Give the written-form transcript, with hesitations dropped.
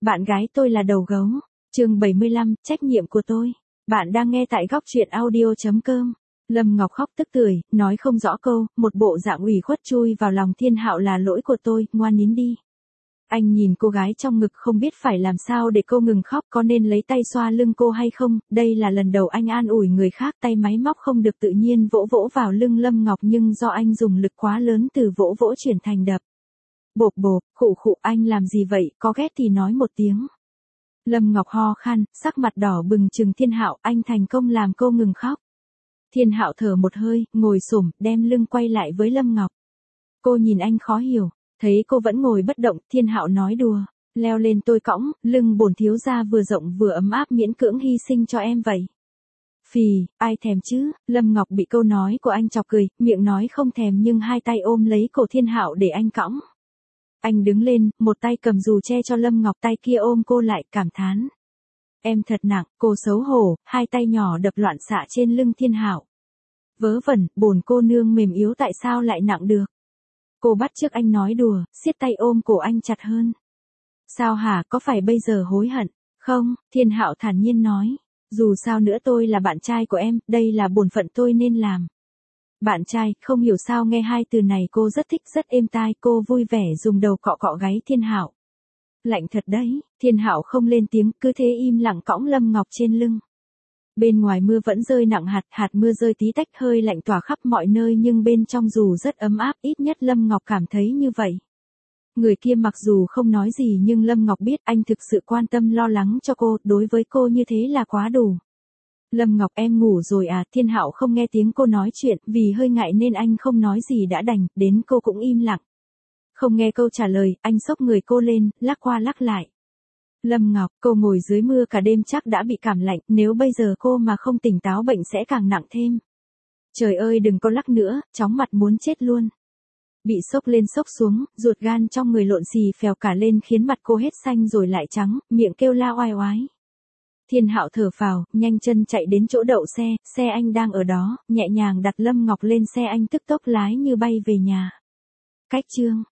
Bạn gái tôi là đầu gấu. Chương 75, trách nhiệm của tôi. Bạn đang nghe tại góc truyện audio.com. Lâm Ngọc khóc tức tưởi, nói không rõ câu, một bộ dạng ủy khuất chui vào lòng Thiên Hạo là lỗi của tôi, ngoan nín đi. Anh nhìn cô gái trong ngực không biết phải làm sao để cô ngừng khóc, có nên lấy tay xoa lưng cô hay không, đây là lần đầu anh an ủi người khác, tay máy móc không được tự nhiên vỗ vỗ vào lưng Lâm Ngọc nhưng do anh dùng lực quá lớn từ vỗ vỗ chuyển thành đập. Bộp bộp, khụ khụ, anh làm gì vậy, có ghét thì nói một tiếng. Lâm Ngọc ho khan, sắc mặt đỏ bừng trừng Thiên Hạo, anh thành công làm cô ngừng khóc. Thiên Hạo thở một hơi, ngồi xổm, đem lưng quay lại với Lâm Ngọc. Cô nhìn anh khó hiểu, thấy cô vẫn ngồi bất động, Thiên Hạo nói đùa, leo lên tôi cõng, lưng bổn thiếu gia vừa rộng vừa ấm áp miễn cưỡng hy sinh cho em vậy. Phì, ai thèm chứ, Lâm Ngọc bị câu nói của anh chọc cười, miệng nói không thèm nhưng hai tay ôm lấy cổ Thiên Hạo để anh cõng. Anh đứng lên, một tay cầm dù che cho Lâm Ngọc, tay kia ôm cô lại, cảm thán. Em thật nặng, cô xấu hổ, hai tay nhỏ đập loạn xạ trên lưng Thiên Hạo. Vớ vẩn, bổn cô nương mềm yếu tại sao lại nặng được. Cô bắt chước anh nói đùa, siết tay ôm cổ anh chặt hơn. Sao hả, có phải bây giờ hối hận? Không, Thiên Hạo thản nhiên nói. Dù sao nữa tôi là bạn trai của em, đây là bổn phận tôi nên làm. Bạn trai, không hiểu sao nghe hai từ này cô rất thích, rất êm tai, cô vui vẻ dùng đầu cọ cọ gáy Thiên Hạo. Lạnh thật đấy, Thiên Hạo không lên tiếng, cứ thế im lặng cõng Lâm Ngọc trên lưng. Bên ngoài mưa vẫn rơi nặng hạt, hạt mưa rơi tí tách, hơi lạnh tỏa khắp mọi nơi nhưng bên trong dù rất ấm áp, ít nhất Lâm Ngọc cảm thấy như vậy. Người kia mặc dù không nói gì nhưng Lâm Ngọc biết anh thực sự quan tâm lo lắng cho cô, đối với cô như thế là quá đủ. Lâm Ngọc, em ngủ rồi à? Thiên Hạo không nghe tiếng cô nói chuyện, vì hơi ngại nên anh không nói gì đã đành, đến cô cũng im lặng. Không nghe câu trả lời, anh xốc người cô lên, lắc qua lắc lại. Lâm Ngọc, cô ngồi dưới mưa cả đêm chắc đã bị cảm lạnh, nếu bây giờ cô mà không tỉnh táo bệnh sẽ càng nặng thêm. Trời ơi đừng có lắc nữa, chóng mặt muốn chết luôn. Bị sốc lên sốc xuống, ruột gan trong người lộn xì phèo cả lên khiến mặt cô hết xanh rồi lại trắng, miệng kêu la oai oái. Thiên Hạo thở phào, nhanh chân chạy đến chỗ đậu xe anh đang ở đó, nhẹ nhàng đặt Lâm Ngọc lên xe anh tức tốc lái như bay về nhà. Cách chương